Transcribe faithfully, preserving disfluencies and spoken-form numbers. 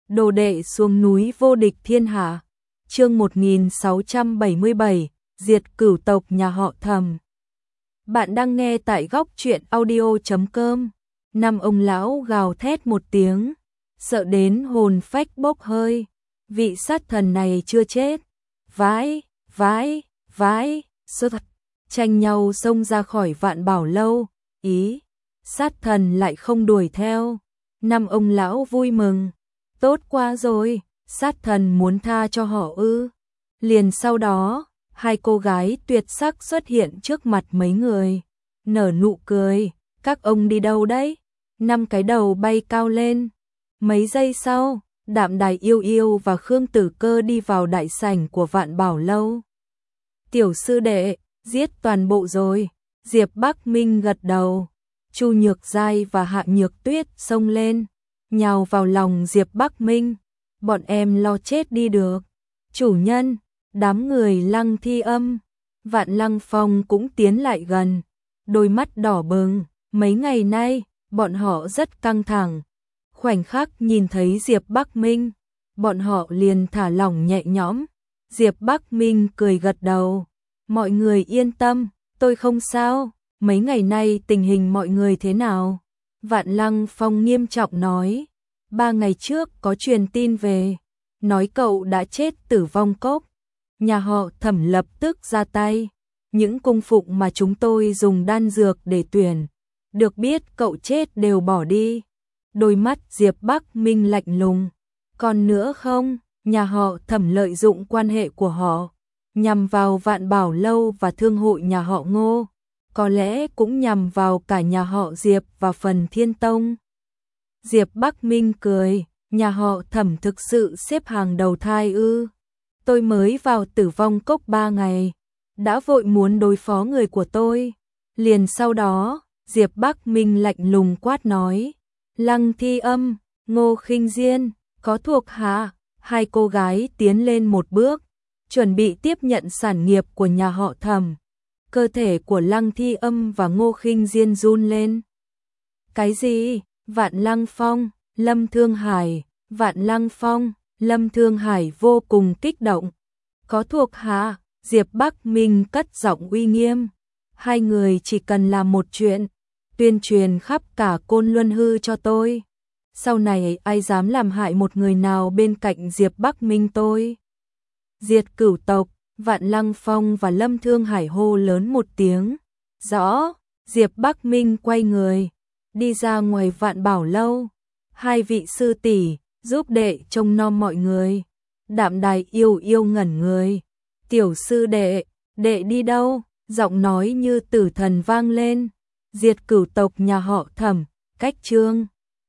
Đồ đệ xuống núi vô địch thiên hạ. Chương một nghìn sáu trăm bảy mươi bảy, diệt cửu tộc nhà họ Thẩm. Bạn đang nghe tại góc truyện audio chấm com. Năm ông lão gào thét một tiếng, sợ đến hồn phách bốc hơi. Vị sát thần này chưa chết. Vãi, vãi, vãi, sơ thật. Tranh nhau xông ra khỏi Vạn Bảo Lâu. Ý, sát thần lại không đuổi theo. Năm ông lão vui mừng. Tốt quá rồi, sát thần muốn tha cho họ ư. Liền sau đó, hai cô gái tuyệt sắc xuất hiện trước mặt mấy người. Nở nụ cười, các ông đi đâu đấy? Năm cái đầu bay cao lên. Mấy giây sau, Đạm Đài Yêu Yêu và Khương Tử Cơ đi vào đại sảnh của Vạn Bảo Lâu. Tiểu sư đệ, giết toàn bộ rồi. Diệp Bắc Minh gật đầu. Chu Nhược Giai và Hạ Nhược Tuyết xông lên, nhào vào lòng Diệp Bắc Minh. Bọn em lo chết đi được. Chủ nhân, đám người Lăng Thi Âm, Vạn Lăng Phong cũng tiến lại gần, đôi mắt đỏ bừng. Mấy ngày nay, bọn họ rất căng thẳng. Khoảnh khắc nhìn thấy Diệp Bắc Minh, bọn họ liền thả lỏng nhẹ nhõm. Diệp Bắc Minh cười gật đầu. Mọi người yên tâm, tôi không sao. Mấy ngày nay tình hình mọi người thế nào? Vạn Lăng Phong nghiêm trọng nói. Ba ngày trước có truyền tin về, nói cậu đã chết tử vong cốc. Nhà họ Thẩm lập tức ra tay. Những cung phụng mà chúng tôi dùng đan dược để tuyển, được biết cậu chết đều bỏ đi. Đôi mắt Diệp Bắc Minh lạnh lùng. Còn nữa không, nhà họ Thẩm lợi dụng quan hệ của họ, nhằm vào Vạn Bảo Lâu và thương hội nhà họ Ngô. Có lẽ cũng nhằm vào cả nhà họ Diệp và phần Thiên Tông. Diệp Bắc Minh cười, nhà họ Thẩm thực sự xếp hàng đầu thai ư? Tôi mới vào tử vong cốc ba ngày, đã vội muốn đối phó người của tôi. Liền sau đó, Diệp Bắc Minh lạnh lùng quát nói, Lăng Thi Âm, Ngô Khinh Diên, có thuộc hạ. Hai cô gái tiến lên một bước, chuẩn bị tiếp nhận sản nghiệp của nhà họ Thẩm. Cơ thể của Lăng Thi Âm và Ngô Khinh Diên run lên. Cái gì? Vạn Lăng Phong, Lâm Thương Hải, Vạn Lăng Phong, Lâm Thương Hải vô cùng kích động. Có thuộc hạ, Diệp Bắc Minh cất giọng uy nghiêm. Hai người chỉ cần làm một chuyện, tuyên truyền khắp cả Côn Luân Hư cho tôi. Sau này ai dám làm hại một người nào bên cạnh Diệp Bắc Minh tôi, diệt cửu tộc. Vạn Lăng Phong và Lâm Thương Hải hô lớn một tiếng. Rõ. Diệp Bắc Minh quay người, đi ra ngoài Vạn Bảo Lâu. Hai vị sư tỷ, giúp đệ trông nom mọi người. Đạm Đài Yêu Yêu ngẩn người. Tiểu sư đệ, đệ đi đâu? Giọng nói như tử thần vang lên. Diệt cửu tộc nhà họ Thẩm, cách chương